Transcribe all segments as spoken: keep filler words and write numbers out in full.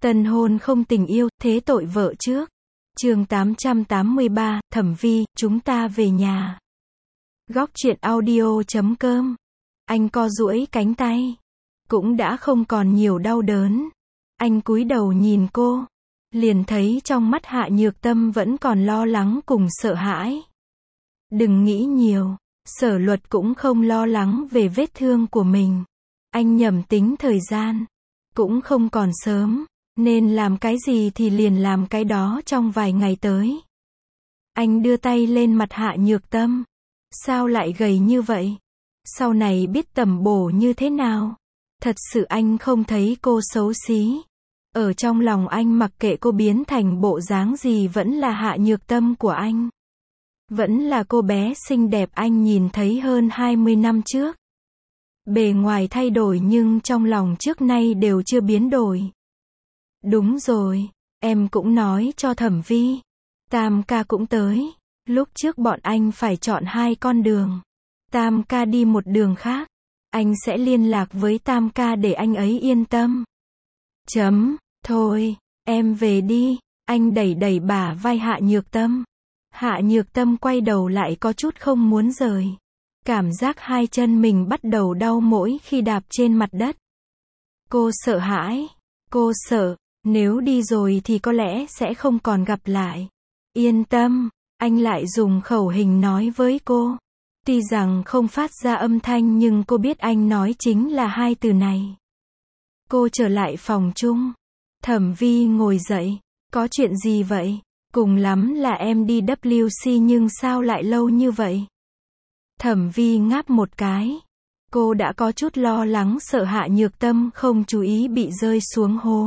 Tân hôn không tình yêu, thế tội vợ trước. Chương tám trăm tám mươi ba, Thẩm Vi, chúng ta về nhà. Góc truyện audio chấm com. Anh co duỗi cánh tay. Cũng đã không còn nhiều đau đớn. Anh cúi đầu nhìn cô. Liền thấy trong mắt Hạ Nhược Tâm vẫn còn lo lắng cùng sợ hãi. Đừng nghĩ nhiều. Sở Luật cũng không lo lắng về vết thương của mình. Anh nhẩm tính thời gian. Cũng không còn sớm. Nên làm cái gì thì liền làm cái đó trong vài ngày tới. Anh đưa tay lên mặt Hạ Nhược Tâm. Sao lại gầy như vậy? Sau này biết tầm bổ như thế nào? Thật sự anh không thấy cô xấu xí. Ở trong lòng anh mặc kệ cô biến thành bộ dáng gì vẫn là Hạ Nhược Tâm của anh. Vẫn là cô bé xinh đẹp anh nhìn thấy hơn hai mươi năm trước. Bề ngoài thay đổi nhưng trong lòng trước nay đều chưa biến đổi. Đúng rồi, em cũng nói cho Thẩm Vi. Tam ca cũng tới. Lúc trước bọn anh phải chọn hai con đường. Tam ca đi một đường khác. Anh sẽ liên lạc với Tam ca để anh ấy yên tâm. Chấm, thôi, em về đi. Anh đẩy đẩy bả vai Hạ Nhược Tâm. Hạ Nhược Tâm quay đầu lại có chút không muốn rời. Cảm giác hai chân mình bắt đầu đau mỗi khi đạp trên mặt đất. Cô sợ hãi. Cô sợ. Nếu đi rồi thì có lẽ sẽ không còn gặp lại. Yên tâm, anh lại dùng khẩu hình nói với cô. Tuy rằng không phát ra âm thanh nhưng cô biết anh nói chính là hai từ này. Cô trở lại phòng chung. Thẩm Vi ngồi dậy. Có chuyện gì vậy? Cùng lắm là em đi W C nhưng sao lại lâu như vậy? Thẩm Vi ngáp một cái. Cô đã có chút lo lắng sợ Hạ Nhược Tâm không chú ý bị rơi xuống hố.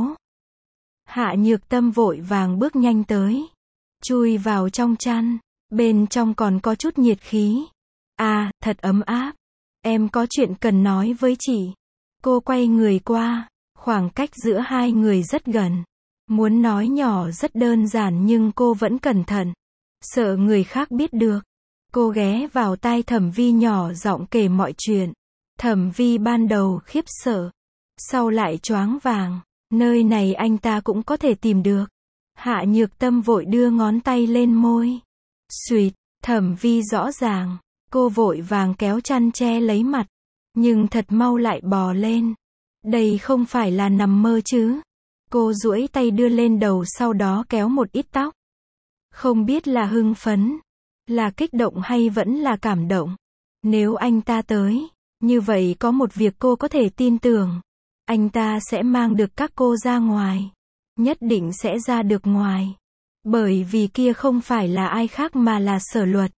Hạ Nhược Tâm vội vàng bước nhanh tới. Chui vào trong chăn. Bên trong còn có chút nhiệt khí. À, thật ấm áp. Em có chuyện cần nói với chị. Cô quay người qua. Khoảng cách giữa hai người rất gần. Muốn nói nhỏ rất đơn giản nhưng cô vẫn cẩn thận. Sợ người khác biết được. Cô ghé vào tai Thẩm Vi nhỏ giọng kể mọi chuyện. Thẩm Vi ban đầu khiếp sợ. Sau lại choáng vàng. Nơi này anh ta cũng có thể tìm được. Hạ Nhược Tâm vội đưa ngón tay lên môi. Xuyệt, Thẩm Vi rõ ràng. Cô vội vàng kéo chăn che lấy mặt. Nhưng thật mau lại bò lên. Đây không phải là nằm mơ chứ. Cô duỗi tay đưa lên đầu sau đó kéo một ít tóc. Không biết là hưng phấn, là kích động hay vẫn là cảm động. Nếu anh ta tới, như vậy có một việc cô có thể tin tưởng. Anh ta sẽ mang được các cô ra ngoài. Nhất định sẽ ra được ngoài. Bởi vì kia không phải là ai khác mà là Sở Luật.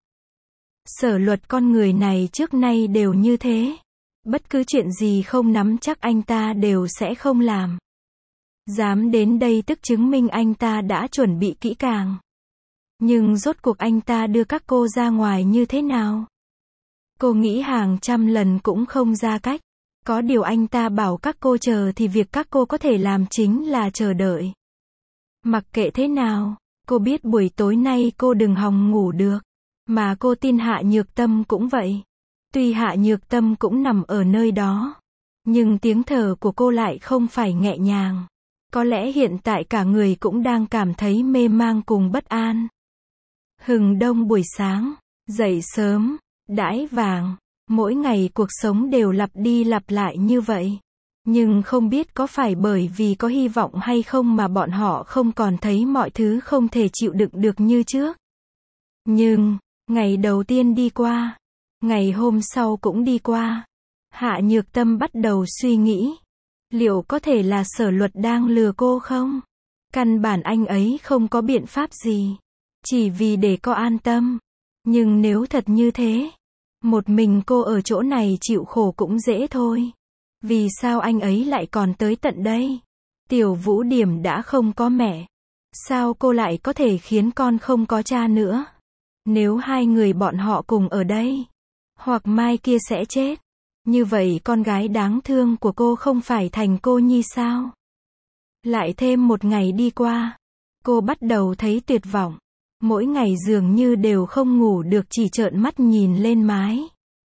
Sở Luật con người này trước nay đều như thế. Bất cứ chuyện gì không nắm chắc anh ta đều sẽ không làm. Dám đến đây tức chứng minh anh ta đã chuẩn bị kỹ càng. Nhưng rốt cuộc anh ta đưa các cô ra ngoài như thế nào? Cô nghĩ hàng trăm lần cũng không ra cách. Có điều anh ta bảo các cô chờ thì việc các cô có thể làm chính là chờ đợi. Mặc kệ thế nào, cô biết buổi tối nay cô đừng hòng ngủ được. Mà cô tin Hạ Nhược Tâm cũng vậy. Tuy Hạ Nhược Tâm cũng nằm ở nơi đó. Nhưng tiếng thở của cô lại không phải nhẹ nhàng. Có lẽ hiện tại cả người cũng đang cảm thấy mê mang cùng bất an. Hừng đông buổi sáng, dậy sớm, đãi vàng. Mỗi ngày cuộc sống đều lặp đi lặp lại như vậy. Nhưng không biết có phải bởi vì có hy vọng hay không mà bọn họ không còn thấy mọi thứ không thể chịu đựng được như trước. Nhưng, ngày đầu tiên đi qua, ngày hôm sau cũng đi qua. Hạ Nhược Tâm bắt đầu suy nghĩ. Liệu có thể là Sở Luật đang lừa cô không? Căn bản anh ấy không có biện pháp gì. Chỉ vì để cô an tâm. Nhưng nếu thật như thế, một mình cô ở chỗ này chịu khổ cũng dễ thôi. Vì sao anh ấy lại còn tới tận đây? Tiểu Vũ Điểm đã không có mẹ. Sao cô lại có thể khiến con không có cha nữa? Nếu hai người bọn họ cùng ở đây, hoặc mai kia sẽ chết. Như vậy con gái đáng thương của cô không phải thành cô nhi sao? Lại thêm một ngày đi qua. Cô bắt đầu thấy tuyệt vọng. Mỗi ngày dường như đều không ngủ được chỉ trợn mắt nhìn lên mái.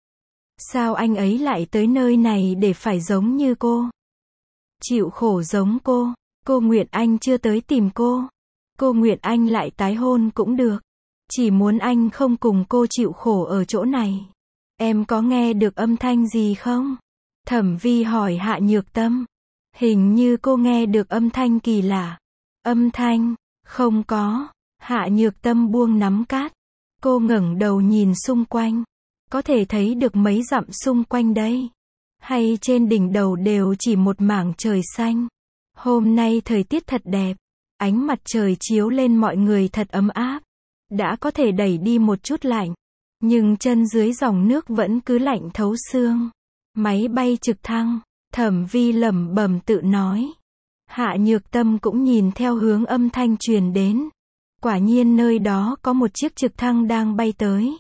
Sao anh ấy lại tới nơi này để phải giống như cô? Chịu khổ giống cô. Cô Nguyệt Anh chưa tới tìm cô. Cô Nguyệt Anh lại tái hôn cũng được. Chỉ muốn anh không cùng cô chịu khổ ở chỗ này. Em có nghe được âm thanh gì không? Thẩm Vi hỏi Hạ Nhược Tâm. Hình như cô nghe được âm thanh kỳ lạ. Âm thanh? Không có. Hạ Nhược Tâm buông nắm cát. Cô ngẩng đầu nhìn xung quanh. Có thể thấy được mấy dặm xung quanh đây. Hay trên đỉnh đầu đều chỉ một mảng trời xanh. Hôm nay thời tiết thật đẹp. Ánh mặt trời chiếu lên mọi người thật ấm áp. Đã có thể đẩy đi một chút lạnh. Nhưng chân dưới dòng nước vẫn cứ lạnh thấu xương. Máy bay trực thăng. Thẩm Vi lẩm bẩm tự nói. Hạ Nhược Tâm cũng nhìn theo hướng âm thanh truyền đến. Quả nhiên nơi đó có một chiếc trực thăng đang bay tới.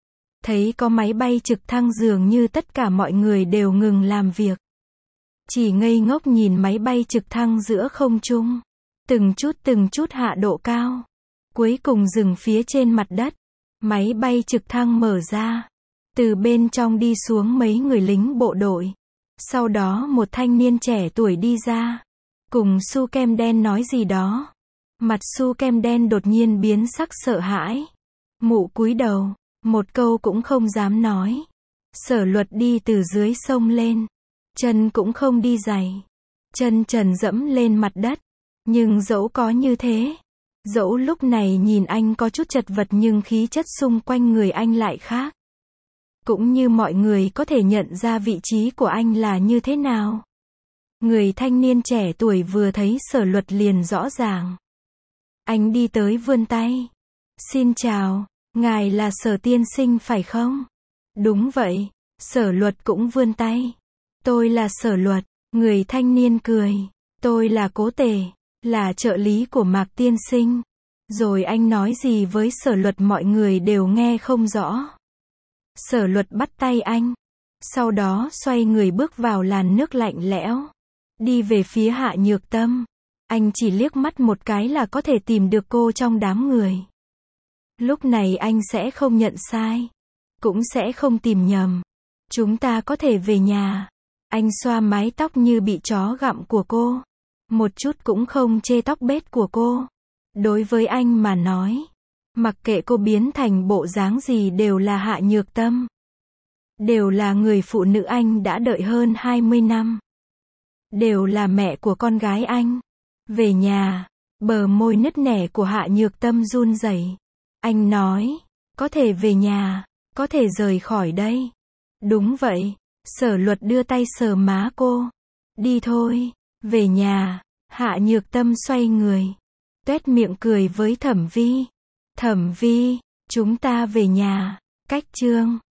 Thấy có máy bay trực thăng dường như tất cả mọi người đều ngừng làm việc. Chỉ ngây ngốc nhìn máy bay trực thăng giữa không trung. Từng chút từng chút hạ độ cao. Cuối cùng dừng phía trên mặt đất. Máy bay trực thăng mở ra. Từ bên trong đi xuống mấy người lính bộ đội. Sau đó một thanh niên trẻ tuổi đi ra. Cùng Su Kem Đen nói gì đó. Mặt Su Kem Đen đột nhiên biến sắc sợ hãi. Mụ cúi đầu. Một câu cũng không dám nói. Sở Luật đi từ dưới sông lên. Chân cũng không đi giày. Chân trần dẫm lên mặt đất. Nhưng dẫu có như thế. Dẫu lúc này nhìn anh có chút chật vật nhưng khí chất xung quanh người anh lại khác. Cũng như mọi người có thể nhận ra vị trí của anh là như thế nào. Người thanh niên trẻ tuổi vừa thấy Sở Luật liền rõ ràng. Anh đi tới vươn tay. Xin chào, ngài là Sở tiên sinh phải không? Đúng vậy. Sở Luật cũng vươn tay. Tôi là Sở Luật. Người thanh niên cười. Tôi là Cố Tề, là trợ lý của Mạc tiên sinh. Rồi anh nói gì với Sở Luật mọi người đều nghe không rõ. Sở Luật bắt tay anh. Sau đó xoay người bước vào làn nước lạnh lẽo. Đi về phía Hạ Nhược Tâm. Anh chỉ liếc mắt một cái là có thể tìm được cô trong đám người. Lúc này anh sẽ không nhận sai. Cũng sẽ không tìm nhầm. Chúng ta có thể về nhà. Anh xoa mái tóc như bị chó gặm của cô. Một chút cũng không chê tóc bết của cô. Đối với anh mà nói. Mặc kệ cô biến thành bộ dáng gì đều là Hạ Nhược Tâm. Đều là người phụ nữ anh đã đợi hơn hai mươi năm. Đều là mẹ của con gái anh. Về nhà. Bờ môi nứt nẻ của Hạ Nhược Tâm run rẩy. Anh nói. Có thể về nhà. Có thể rời khỏi đây. Đúng vậy. Sở Luật đưa tay sờ má cô. Đi thôi. Về nhà. Hạ Nhược Tâm xoay người. Tuét miệng cười với Thẩm Vi. Thẩm Vi. Chúng ta về nhà. Cách chương